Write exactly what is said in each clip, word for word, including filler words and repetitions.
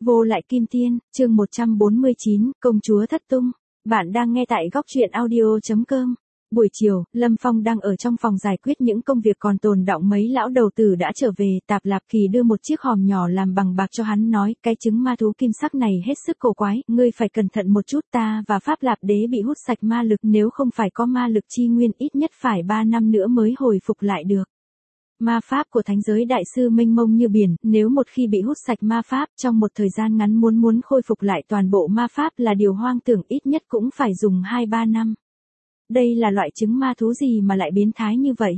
Vô lại kim tiên, chương một trăm bốn mươi chín, công chúa thất tung. Bạn đang nghe tại góc truyện audio chấm com. Buổi chiều, Lâm Phong đang ở trong phòng giải quyết những công việc còn tồn đọng, mấy lão đầu tử đã trở về. Tạp Lạp Kỳ đưa một chiếc hòm nhỏ làm bằng bạc cho hắn, nói, cái trứng ma thú kim sắc này hết sức cổ quái, ngươi phải cẩn thận một chút. Ta và Pháp Lạp Đế bị hút sạch ma lực, nếu không phải có ma lực chi nguyên ít nhất phải ba năm nữa mới hồi phục lại được. Ma pháp của thánh giới đại sư mênh mông như biển, nếu một khi bị hút sạch ma pháp, trong một thời gian ngắn muốn muốn khôi phục lại toàn bộ ma pháp là điều hoang tưởng, ít nhất cũng phải dùng hai ba năm. Đây là loại trứng ma thú gì mà lại biến thái như vậy?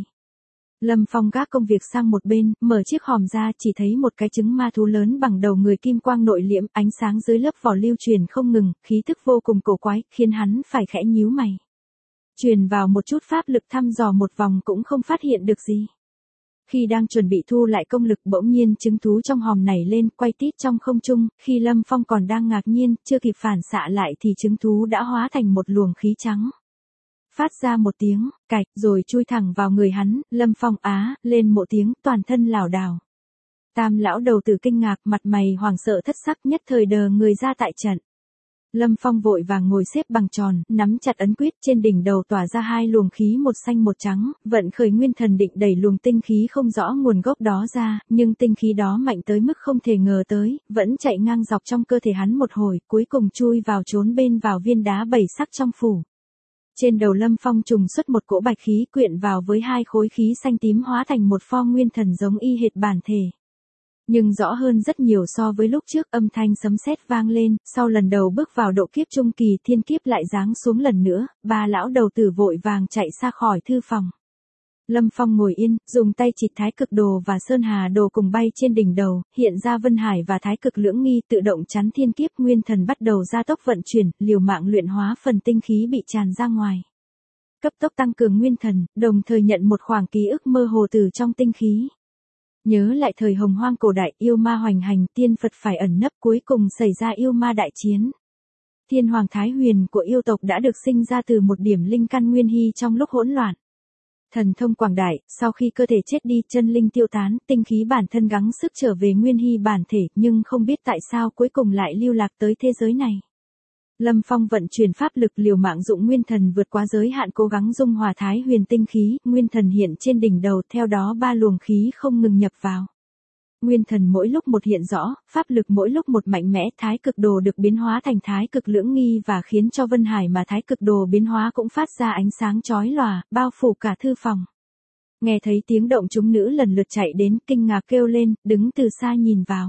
Lâm Phong gác công việc sang một bên, mở chiếc hòm ra, chỉ thấy một cái trứng ma thú lớn bằng đầu người, kim quang nội liễm, ánh sáng dưới lớp vỏ lưu truyền không ngừng, khí tức vô cùng cổ quái, khiến hắn phải khẽ nhíu mày. Truyền vào một chút pháp lực thăm dò một vòng cũng không phát hiện được gì. Khi đang chuẩn bị thu lại công lực, bỗng nhiên trứng thú trong hòm nảy lên, quay tít trong không trung, khi Lâm Phong còn đang ngạc nhiên, chưa kịp phản xạ lại thì trứng thú đã hóa thành một luồng khí trắng. Phát ra một tiếng, cạch, rồi chui thẳng vào người hắn, Lâm Phong á, lên một tiếng, toàn thân lảo đảo. Tam lão đầu tử kinh ngạc, mặt mày hoảng sợ thất sắc, nhất thời đờ người ra tại trận. Lâm Phong vội vàng ngồi xếp bằng tròn, nắm chặt ấn quyết, trên đỉnh đầu tỏa ra hai luồng khí, một xanh một trắng, vận khởi nguyên thần định đẩy luồng tinh khí không rõ nguồn gốc đó ra, nhưng tinh khí đó mạnh tới mức không thể ngờ tới, vẫn chạy ngang dọc trong cơ thể hắn một hồi, cuối cùng chui vào trốn bên vào viên đá bảy sắc trong phủ. Trên đầu Lâm Phong trùng xuất một cỗ bạch khí, quyện vào với hai khối khí xanh tím hóa thành một pho nguyên thần giống y hệt bản thể. Nhưng rõ hơn rất nhiều so với lúc trước, âm thanh sấm sét vang lên, sau lần đầu bước vào độ kiếp trung kỳ, thiên kiếp lại giáng xuống lần nữa, ba lão đầu tử vội vàng chạy xa khỏi thư phòng. Lâm Phong ngồi yên, dùng tay chịt Thái Cực Đồ và Sơn Hà Đồ cùng bay trên đỉnh đầu, hiện ra Vân Hải và Thái Cực Lưỡng Nghi tự động chắn thiên kiếp, nguyên thần bắt đầu gia tốc vận chuyển, liều mạng luyện hóa phần tinh khí bị tràn ra ngoài. Cấp tốc tăng cường nguyên thần, đồng thời nhận một khoảng ký ức mơ hồ từ trong tinh khí. Nhớ lại thời hồng hoang cổ đại, yêu ma hoành hành, tiên Phật phải ẩn nấp, cuối cùng xảy ra yêu ma đại chiến. Thiên hoàng Thái Huyền của yêu tộc đã được sinh ra từ một điểm linh căn nguyên hy trong lúc hỗn loạn. Thần thông quảng đại, sau khi cơ thể chết đi, chân linh tiêu tán, tinh khí bản thân gắng sức trở về nguyên hy bản thể, nhưng không biết tại sao cuối cùng lại lưu lạc tới thế giới này. Lâm Phong vận chuyển pháp lực, liều mạng dụng nguyên thần vượt qua giới hạn, cố gắng dung hòa Thái Huyền tinh khí, nguyên thần hiện trên đỉnh đầu, theo đó ba luồng khí không ngừng nhập vào. Nguyên thần mỗi lúc một hiện rõ, pháp lực mỗi lúc một mạnh mẽ, Thái Cực Đồ được biến hóa thành Thái Cực Lưỡng Nghi và khiến cho Vân Hải mà Thái Cực Đồ biến hóa cũng phát ra ánh sáng chói lòa, bao phủ cả thư phòng. Nghe thấy tiếng động, chúng nữ lần lượt chạy đến, kinh ngạc kêu lên, đứng từ xa nhìn vào.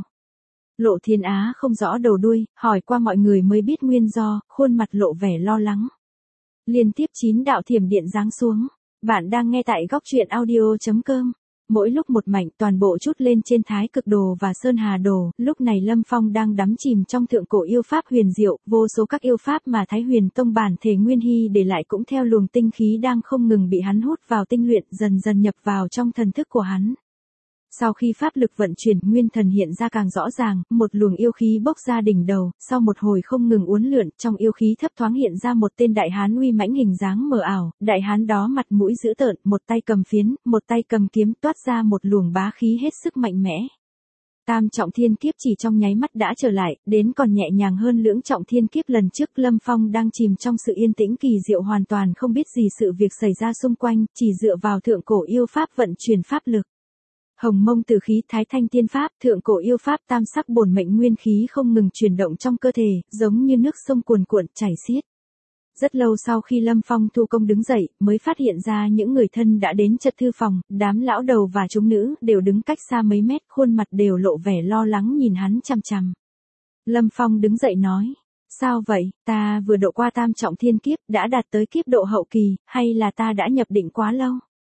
Lộ Thiên Á không rõ đầu đuôi, hỏi qua mọi người mới biết nguyên do, khuôn mặt lộ vẻ lo lắng. Liên tiếp chín đạo thiểm điện giáng xuống. Bạn đang nghe tại góc truyện audio chấm com. Mỗi lúc một mảnh, toàn bộ chút lên trên Thái Cực Đồ và Sơn Hà Đồ. Lúc này Lâm Phong đang đắm chìm trong thượng cổ yêu pháp huyền diệu, vô số các yêu pháp mà Thái Huyền Tông bản thể nguyên hy để lại cũng theo luồng tinh khí đang không ngừng bị hắn hút vào tinh luyện, dần dần nhập vào trong thần thức của hắn. Sau khi pháp lực vận chuyển, nguyên thần hiện ra càng rõ ràng, một luồng yêu khí bốc ra đỉnh đầu, sau một hồi không ngừng uốn lượn, trong yêu khí thấp thoáng hiện ra một tên đại hán uy mãnh, hình dáng mờ ảo, đại hán đó mặt mũi dữ tợn, một tay cầm phiến, một tay cầm kiếm, toát ra một luồng bá khí hết sức mạnh mẽ. Tam trọng thiên kiếp chỉ trong nháy mắt đã trở lại, đến còn nhẹ nhàng hơn lưỡng trọng thiên kiếp lần trước. Lâm Phong đang chìm trong sự yên tĩnh kỳ diệu, hoàn toàn không biết gì sự việc xảy ra xung quanh, chỉ dựa vào thượng cổ yêu pháp vận chuyển pháp lực. Hồng mông tử khí, Thái Thanh tiên pháp, thượng cổ yêu pháp tam sắc bổn mệnh nguyên khí không ngừng chuyển động trong cơ thể, giống như nước sông cuồn cuộn chảy xiết. Rất lâu sau khi Lâm Phong thu công đứng dậy, mới phát hiện ra những người thân đã đến chật thư phòng, đám lão đầu và chúng nữ đều đứng cách xa mấy mét, khuôn mặt đều lộ vẻ lo lắng nhìn hắn chằm chằm. Lâm Phong đứng dậy nói, sao vậy, ta vừa độ qua tam trọng thiên kiếp, đã đạt tới kiếp độ hậu kỳ, hay là ta đã nhập định quá lâu?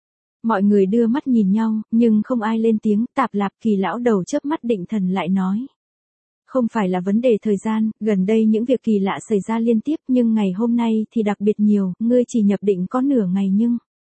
Mọi người đưa mắt nhìn nhau, nhưng không ai lên tiếng. Tạp Lạp Kỳ lão đầu chớp mắt định thần lại nói. Không phải là vấn đề thời gian, gần đây những việc kỳ lạ xảy ra liên tiếp, nhưng ngày hôm nay thì đặc biệt nhiều, ngươi chỉ nhập định có nửa ngày nhưng...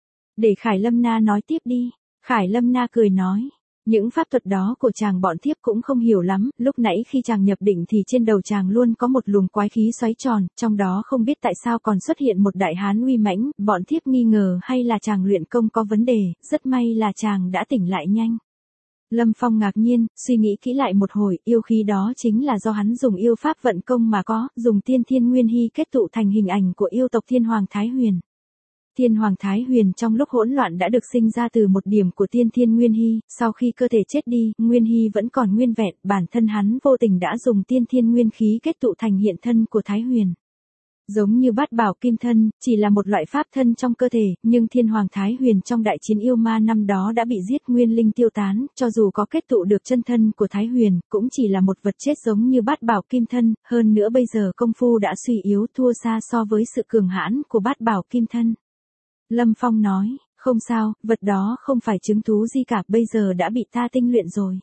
Để Khải Lâm Na nói tiếp đi. Khải Lâm Na cười nói. Những pháp thuật đó của chàng bọn thiếp cũng không hiểu lắm, lúc nãy khi chàng nhập định thì trên đầu chàng luôn có một luồng quái khí xoáy tròn, trong đó không biết tại sao còn xuất hiện một đại hán uy mãnh, bọn thiếp nghi ngờ hay là chàng luyện công có vấn đề, rất may là chàng đã tỉnh lại nhanh. Lâm Phong ngạc nhiên, suy nghĩ kỹ lại một hồi, yêu khí đó chính là do hắn dùng yêu pháp vận công mà có, dùng tiên thiên nguyên hy kết tụ thành hình ảnh của yêu tộc Thiên Hoàng Thái Huyền. Thiên Hoàng Thái Huyền trong lúc hỗn loạn đã được sinh ra từ một điểm của tiên thiên nguyên hy, sau khi cơ thể chết đi, nguyên hy vẫn còn nguyên vẹn, bản thân hắn vô tình đã dùng tiên thiên nguyên khí kết tụ thành hiện thân của Thái Huyền. Giống như bát bảo kim thân, chỉ là một loại pháp thân trong cơ thể, nhưng Thiên Hoàng Thái Huyền trong đại chiến yêu ma năm đó đã bị giết nguyên linh tiêu tán, cho dù có kết tụ được chân thân của Thái Huyền, cũng chỉ là một vật chết giống như bát bảo kim thân, hơn nữa bây giờ công phu đã suy yếu thua xa so với sự cường hãn của bát bảo kim thân. Lâm Phong nói, không sao, vật đó không phải chứng thú gì cả, bây giờ đã bị ta tinh luyện rồi.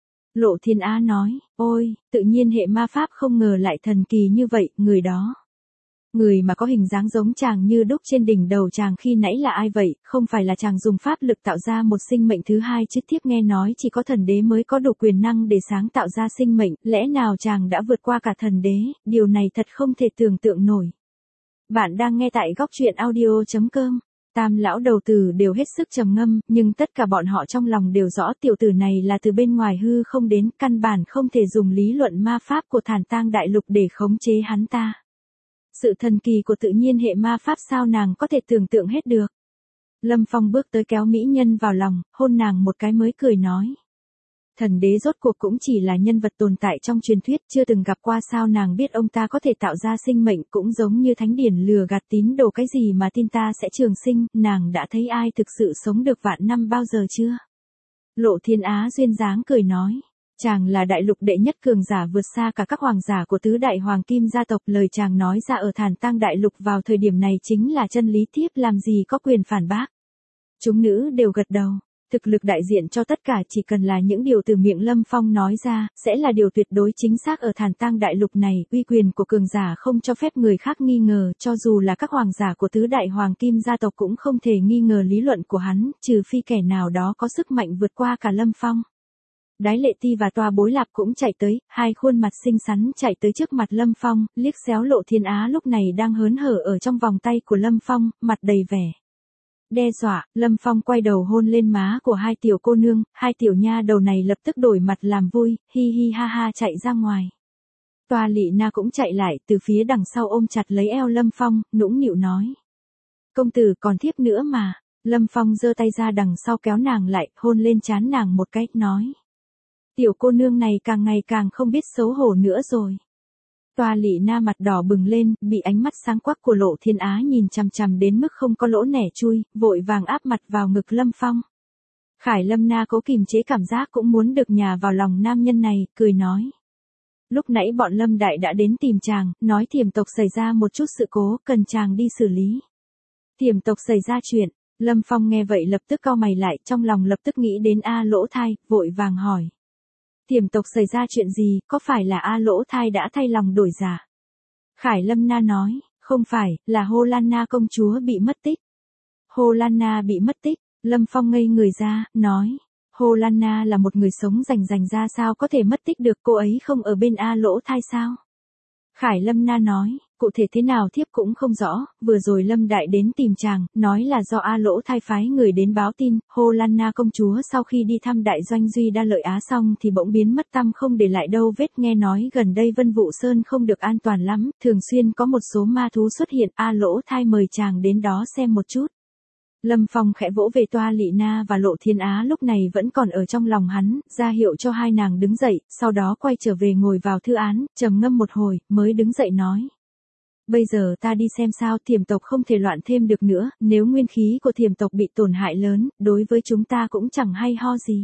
Lộ Thiên Á nói, ôi, tự nhiên hệ ma pháp không ngờ lại thần kỳ như vậy, người đó. Người mà có hình dáng giống chàng như đúc trên đỉnh đầu chàng khi nãy là ai vậy, không phải là chàng dùng pháp lực tạo ra một sinh mệnh thứ hai chứ? Tiếp nghe nói chỉ có thần đế mới có đủ quyền năng để sáng tạo ra sinh mệnh, lẽ nào chàng đã vượt qua cả thần đế, điều này thật không thể tưởng tượng nổi. Bạn đang nghe tại góc truyện audio chấm com. Tam lão đầu tử đều hết sức trầm ngâm, nhưng tất cả bọn họ trong lòng đều rõ tiểu tử này là từ bên ngoài hư không đến, căn bản không thể dùng lý luận ma pháp của Thản Tang Đại Lục để khống chế hắn ta. Sự thần kỳ của tự nhiên hệ ma pháp sao nàng có thể tưởng tượng hết được. Lâm Phong bước tới kéo mỹ nhân vào lòng, hôn nàng một cái mới cười nói. Thần đế rốt cuộc cũng chỉ là nhân vật tồn tại trong truyền thuyết, chưa từng gặp qua, sao nàng biết ông ta có thể tạo ra sinh mệnh, cũng giống như thánh điển lừa gạt tín đồ cái gì mà tin ta sẽ trường sinh, nàng đã thấy ai thực sự sống được vạn năm bao giờ chưa? Lộ Thiên Á duyên dáng cười nói. Chàng là đại lục đệ nhất cường giả, vượt xa cả các hoàng giả của tứ đại hoàng kim gia tộc, lời chàng nói ra ở Thản Tang Đại Lục vào thời điểm này chính là chân lý, tiếp làm gì có quyền phản bác. Chúng nữ đều gật đầu. Thực lực đại diện cho tất cả, chỉ cần là những điều từ miệng Lâm Phong nói ra, sẽ là điều tuyệt đối chính xác ở Thản Tang Đại Lục này, uy quyền của cường giả không cho phép người khác nghi ngờ, cho dù là các hoàng giả của tứ đại hoàng kim gia tộc cũng không thể nghi ngờ lý luận của hắn, trừ phi kẻ nào đó có sức mạnh vượt qua cả Lâm Phong. Đái Lệ Ti và Toa Bối Lạp cũng chạy tới, hai khuôn mặt xinh xắn chạy tới trước mặt Lâm Phong, liếc xéo Lộ Thiên Á lúc này đang hớn hở ở trong vòng tay của Lâm Phong, mặt đầy vẻ đe dọa. Lâm Phong quay đầu hôn lên má của hai tiểu cô nương, hai tiểu nha đầu này lập tức đổi mặt làm vui, hi hi ha ha chạy ra ngoài. Toa Lị Na cũng chạy lại từ phía đằng sau ôm chặt lấy eo Lâm Phong, nũng nịu nói. Công tử còn thiếp nữa mà. Lâm Phong giơ tay ra đằng sau kéo nàng lại, hôn lên trán nàng một cái, nói. Tiểu cô nương này càng ngày càng không biết xấu hổ nữa rồi. Toa Lị Na mặt đỏ bừng lên, bị ánh mắt sáng quắc của Lộ Thiên Á nhìn chằm chằm đến mức không có lỗ nẻ chui, vội vàng áp mặt vào ngực Lâm Phong. Khải Lâm Na cố kìm chế cảm giác cũng muốn được nhào vào lòng nam nhân này, cười nói. Lúc nãy bọn Lâm Đại đã đến tìm chàng, nói Thiểm tộc xảy ra một chút sự cố, cần chàng đi xử lý. Thiểm tộc xảy ra chuyện, Lâm Phong nghe vậy lập tức cau mày lại, trong lòng lập tức nghĩ đến A Lỗ Thai, vội vàng hỏi. Thiểm tộc xảy ra chuyện gì, có phải là A Lỗ Thai đã thay lòng đổi dạ? Khải Lâm Na nói, không phải, là Hồ Lan Na công chúa bị mất tích. Hồ Lan Na bị mất tích, Lâm Phong ngây người ra, nói, Hồ Lan Na là một người sống rành rành ra sao có thể mất tích được, cô ấy không ở bên A Lỗ Thai sao? Khải Lâm Na nói, cụ thể thế nào thiếp cũng không rõ, vừa rồi Lâm Đại đến tìm chàng, nói là do A Lỗ Thai phái người đến báo tin, Hồ Lan Na công chúa sau khi đi thăm đại doanh Duy Đa Lợi Á xong thì bỗng biến mất tăm không để lại đâu vết, nghe nói gần đây Vân Vũ Sơn không được an toàn lắm, thường xuyên có một số ma thú xuất hiện, A Lỗ Thai mời chàng đến đó xem một chút. Lâm Phong khẽ vỗ về Toa Lị Na và Lộ Thiên Á lúc này vẫn còn ở trong lòng hắn, ra hiệu cho hai nàng đứng dậy, sau đó quay trở về ngồi vào thư án, trầm ngâm một hồi, mới đứng dậy nói. Bây giờ ta đi xem sao, Thiểm tộc không thể loạn thêm được nữa, nếu nguyên khí của Thiểm tộc bị tổn hại lớn, đối với chúng ta cũng chẳng hay ho gì.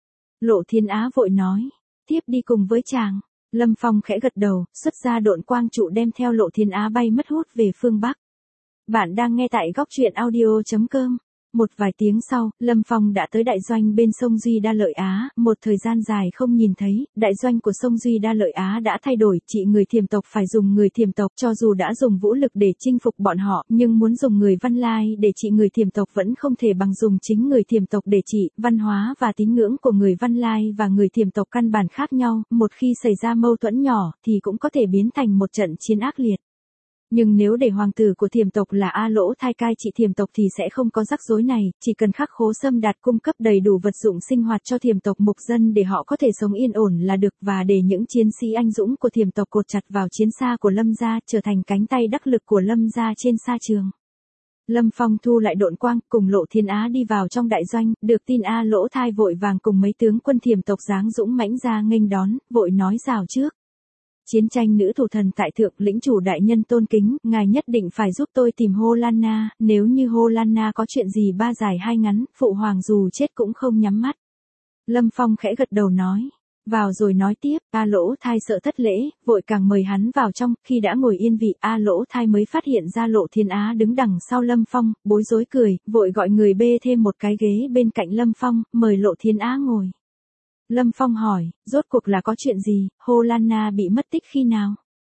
Lộ Thiên Á vội nói, tiếp đi cùng với chàng. Lâm Phong khẽ gật đầu, xuất ra độn quang trụ đem theo Lộ Thiên Á bay mất hút về phương Bắc. Bạn đang nghe tại góc truyện audio chấm com. Một vài tiếng sau, Lâm Phong đã tới đại doanh bên sông Duy Đa Lợi Á, một thời gian dài không nhìn thấy, đại doanh của sông Duy Đa Lợi Á đã thay đổi, trị người Thiểm tộc phải dùng người Thiểm tộc, cho dù đã dùng vũ lực để chinh phục bọn họ, nhưng muốn dùng người Văn Lai để trị người Thiểm tộc vẫn không thể bằng dùng chính người Thiểm tộc để trị, văn hóa và tín ngưỡng của người Văn Lai và người Thiểm tộc căn bản khác nhau, một khi xảy ra mâu thuẫn nhỏ thì cũng có thể biến thành một trận chiến ác liệt. Nhưng nếu để hoàng tử của Thiểm tộc là A Lỗ Thai cai trị Thiểm tộc thì sẽ không có rắc rối này, chỉ cần khắc khố xâm đạt cung cấp đầy đủ vật dụng sinh hoạt cho Thiểm tộc mục dân để họ có thể sống yên ổn là được, và để những chiến sĩ anh dũng của Thiểm tộc cột chặt vào chiến xa của Lâm gia, trở thành cánh tay đắc lực của Lâm gia trên sa trường. Lâm Phong thu lại độn quang, cùng Lộ Thiên Á đi vào trong đại doanh, được tin A Lỗ Thai vội vàng cùng mấy tướng quân Thiểm tộc dáng dũng mãnh ra nghênh đón, vội nói rào trước. Chiến tranh nữ thủ thần tại thượng, lĩnh chủ đại nhân tôn kính, ngài nhất định phải giúp tôi tìm Hô Lan Na, nếu như Hô Lan Na có chuyện gì ba dài hai ngắn, phụ hoàng dù chết cũng không nhắm mắt. Lâm Phong khẽ gật đầu nói. Vào rồi nói tiếp, A Lỗ Thai sợ thất lễ, vội càng mời hắn vào trong, khi đã ngồi yên vị, A Lỗ Thai mới phát hiện ra Lộ Thiên Á đứng đằng sau Lâm Phong, bối rối cười, vội gọi người bê thêm một cái ghế bên cạnh Lâm Phong, mời Lộ Thiên Á ngồi. Lâm Phong hỏi, rốt cuộc là có chuyện gì, Hô Lan Na bị mất tích khi nào?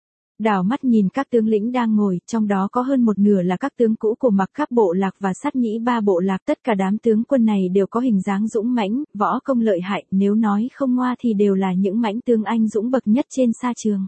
Đảo mắt nhìn các tướng lĩnh đang ngồi, trong đó có hơn một nửa là các tướng cũ của Mặc Khắp bộ lạc và Sát Nhĩ ba bộ lạc, tất cả đám tướng quân này đều có hình dáng dũng mãnh, võ công lợi hại, nếu nói không ngoa thì đều là những mãnh tướng anh dũng bậc nhất trên sa trường.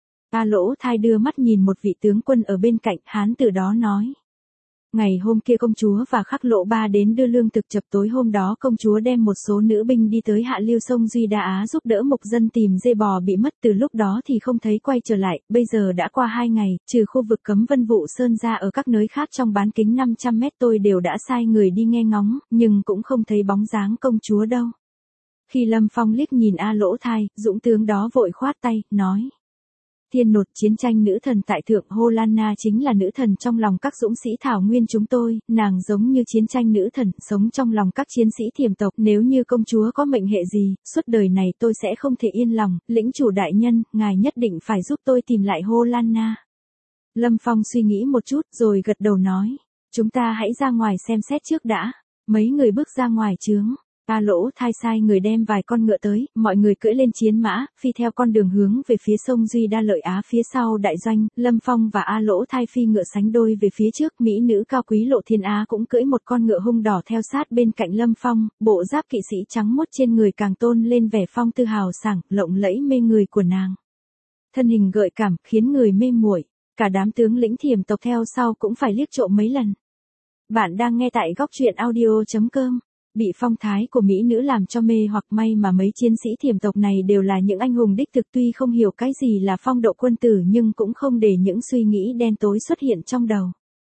A Lỗ Thai đưa mắt nhìn một vị tướng quân ở bên cạnh, hán từ đó nói. Ngày hôm kia công chúa và Khắc Lộ Ba đến đưa lương thực, chập tối hôm đó công chúa đem một số nữ binh đi tới hạ lưu sông Duy Đa Á giúp đỡ mục dân tìm dê bò bị mất, từ lúc đó thì không thấy quay trở lại, bây giờ đã qua hai ngày, trừ khu vực cấm Vân Vụ Sơn ra, ở các nơi khác trong bán kính năm trăm mét tôi đều đã sai người đi nghe ngóng, nhưng cũng không thấy bóng dáng công chúa đâu. Khi Lâm Phong liếc nhìn A Lỗ Thai, dũng tướng đó vội khoát tay, nói. Thiên nột, chiến tranh nữ thần tại thượng, Hô Lan Na chính là nữ thần trong lòng các dũng sĩ thảo nguyên chúng tôi, nàng giống như chiến tranh nữ thần, sống trong lòng các chiến sĩ Thiểm tộc, nếu như công chúa có mệnh hệ gì, suốt đời này tôi sẽ không thể yên lòng, lĩnh chủ đại nhân, ngài nhất định phải giúp tôi tìm lại Hô Lan Na. Lâm Phong suy nghĩ một chút, rồi gật đầu nói, chúng ta hãy ra ngoài xem xét trước đã. Mấy người bước ra ngoài trướng. A Lỗ Thai sai người đem vài con ngựa tới, mọi người cưỡi lên chiến mã, phi theo con đường hướng về phía sông Duy Đa Lợi Á phía sau đại doanh, Lâm Phong và A Lỗ Thai phi ngựa sánh đôi về phía trước, mỹ nữ cao quý Lộ Thiên Á cũng cưỡi một con ngựa hung đỏ theo sát bên cạnh Lâm Phong, bộ giáp kỵ sĩ trắng muốt trên người càng tôn lên vẻ phong tư hào sảng, lộng lẫy mê người của nàng. Thân hình gợi cảm, khiến người mê muội, cả đám tướng lĩnh Thiểm tộc theo sau cũng phải liếc trộm mấy lần. Bạn đang nghe tại góc truyện audio chấm com. Bị phong thái của mỹ nữ làm cho mê hoặc, may mà mấy chiến sĩ Thiểm tộc này đều là những anh hùng đích thực, tuy không hiểu cái gì là phong độ quân tử nhưng cũng không để những suy nghĩ đen tối xuất hiện trong đầu.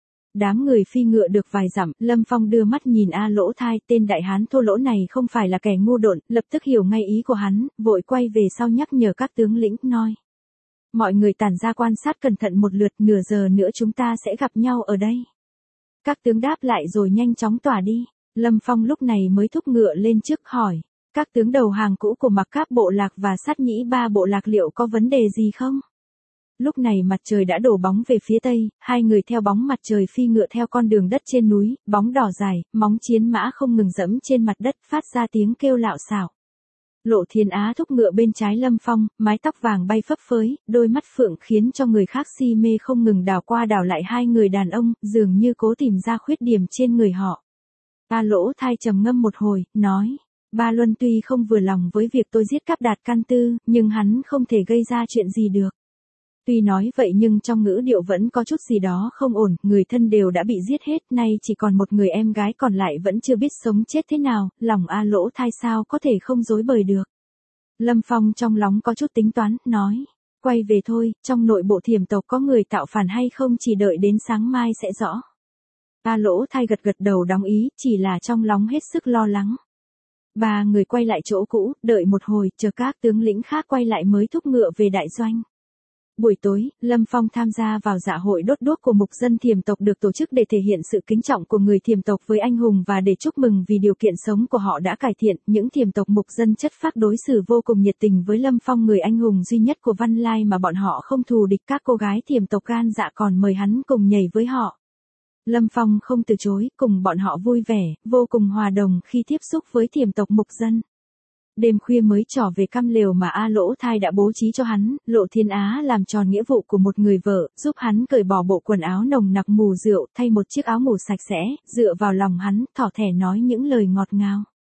Đám người phi ngựa được vài dặm, Lâm Phong đưa mắt nhìn A Lỗ Thai, tên đại hán thô lỗ này không phải là kẻ ngu độn, lập tức hiểu ngay ý của hắn, vội quay về sau nhắc nhở các tướng lĩnh, nói. Mọi người tản ra quan sát cẩn thận một lượt, nửa giờ nữa chúng ta sẽ gặp nhau ở đây. Các tướng đáp lại rồi nhanh chóng tỏa đi. Lâm Phong lúc này mới thúc ngựa lên trước hỏi, các tướng đầu hàng cũ của Mặc Khắp bộ lạc và Sát Nhĩ ba bộ lạc liệu có vấn đề gì không? Lúc này mặt trời đã đổ bóng về phía tây, hai người theo bóng mặt trời phi ngựa theo con đường đất trên núi, bóng đỏ dài, móng chiến mã không ngừng dẫm trên mặt đất, phát ra tiếng kêu lạo xạo. Lộ Thiên Á thúc ngựa bên trái Lâm Phong, mái tóc vàng bay phấp phới, đôi mắt phượng khiến cho người khác si mê không ngừng đảo qua đảo lại hai người đàn ông, dường như cố tìm ra khuyết điểm trên người họ. A Lỗ Thai trầm ngâm một hồi, nói, Ba Luân tuy không vừa lòng với việc tôi giết Cáp Đạt Can Tư, nhưng hắn không thể gây ra chuyện gì được. Tuy nói vậy nhưng trong ngữ điệu vẫn có chút gì đó không ổn, người thân đều đã bị giết hết, nay chỉ còn một người em gái còn lại vẫn chưa biết sống chết thế nào, lòng A Lỗ Thai sao có thể không rối bời được. Lâm Phong trong lòng có chút tính toán, nói, quay về thôi, trong nội bộ Thiểm tộc có người tạo phản hay không chỉ đợi đến sáng mai sẽ rõ. A Lỗ Thai gật gật đầu đồng ý, chỉ là trong lòng hết sức lo lắng. Ba người quay lại chỗ cũ, đợi một hồi, chờ các tướng lĩnh khác quay lại mới thúc ngựa về đại doanh. Buổi tối, Lâm Phong tham gia vào dạ hội đốt đuốc của mục dân Thiểm tộc được tổ chức để thể hiện sự kính trọng của người Thiểm tộc với anh hùng và để chúc mừng vì điều kiện sống của họ đã cải thiện. Những Thiểm tộc mục dân chất phác đối xử vô cùng nhiệt tình với Lâm Phong, người anh hùng duy nhất của Văn Lai mà bọn họ không thù địch. Các cô gái Thiểm tộc gan dạ còn mời hắn cùng nhảy với họ. Lâm Phong không từ chối, cùng bọn họ vui vẻ, vô cùng hòa đồng khi tiếp xúc với Thiểm tộc mục dân. Đêm khuya mới trỏ về căn lều mà A Lỗ Thai đã bố trí cho hắn, Lộ Thiên Á làm tròn nghĩa vụ của một người vợ, giúp hắn cởi bỏ bộ quần áo nồng nặc mùi rượu, thay một chiếc áo ngủ sạch sẽ, dựa vào lòng hắn, thỏ thẻ nói những lời ngọt ngào.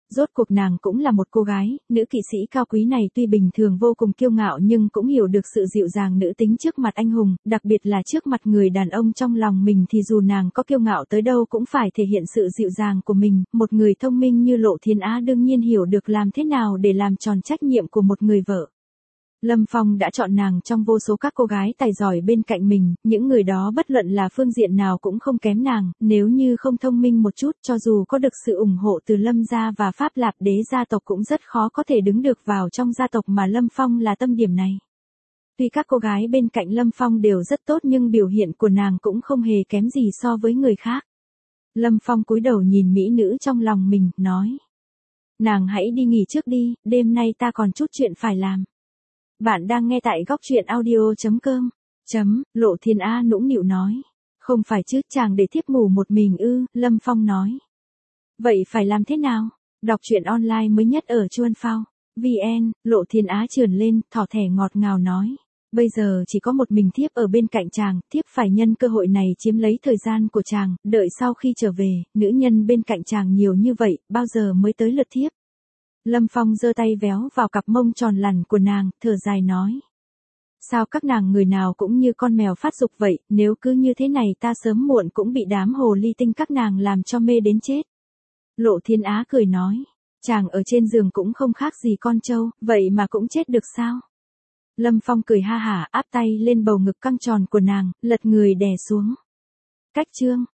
Rốt cuộc nàng cũng là một cô gái, nữ kỵ sĩ cao quý này tuy bình thường vô cùng kiêu ngạo nhưng cũng hiểu được sự dịu dàng nữ tính trước mặt anh hùng, đặc biệt là trước mặt người đàn ông trong lòng mình thì dù nàng có kiêu ngạo tới đâu cũng phải thể hiện sự dịu dàng của mình, một người thông minh như Lộ Thiên Á đương nhiên hiểu được làm thế nào để làm tròn trách nhiệm của một người vợ. Lâm Phong đã chọn nàng trong vô số các cô gái tài giỏi bên cạnh mình, những người đó bất luận là phương diện nào cũng không kém nàng, nếu như không thông minh một chút cho dù có được sự ủng hộ từ Lâm gia và Pháp Lạp đế gia tộc cũng rất khó có thể đứng được vào trong gia tộc mà Lâm Phong là tâm điểm này. Tuy các cô gái bên cạnh Lâm Phong đều rất tốt nhưng biểu hiện của nàng cũng không hề kém gì so với người khác. Lâm Phong cúi đầu nhìn mỹ nữ trong lòng mình, nói. Nàng hãy đi nghỉ trước đi, đêm nay ta còn chút chuyện phải làm. Bạn đang nghe tại góc truyện audio chấm com. Chấm, Lộ Thiên Á nũng nịu nói. Không phải chứ, chàng để thiếp ngủ một mình ư, Lâm Phong nói. Vậy phải làm thế nào? Đọc truyện online mới nhất ở Chuan Phao. vê en, Lộ Thiên Á trườn lên, thỏ thẻ ngọt ngào nói. Bây giờ chỉ có một mình thiếp ở bên cạnh chàng, thiếp phải nhân cơ hội này chiếm lấy thời gian của chàng, đợi sau khi trở về, nữ nhân bên cạnh chàng nhiều như vậy, bao giờ mới tới lượt thiếp? Lâm Phong giơ tay véo vào cặp mông tròn lằn của nàng, thở dài nói. Sao các nàng người nào cũng như con mèo phát dục vậy, nếu cứ như thế này ta sớm muộn cũng bị đám hồ ly tinh các nàng làm cho mê đến chết. Lộ Thiên Á cười nói, chàng ở trên giường cũng không khác gì con trâu, vậy mà cũng chết được sao? Lâm Phong cười ha hả áp tay lên bầu ngực căng tròn của nàng, lật người đè xuống. Cách chương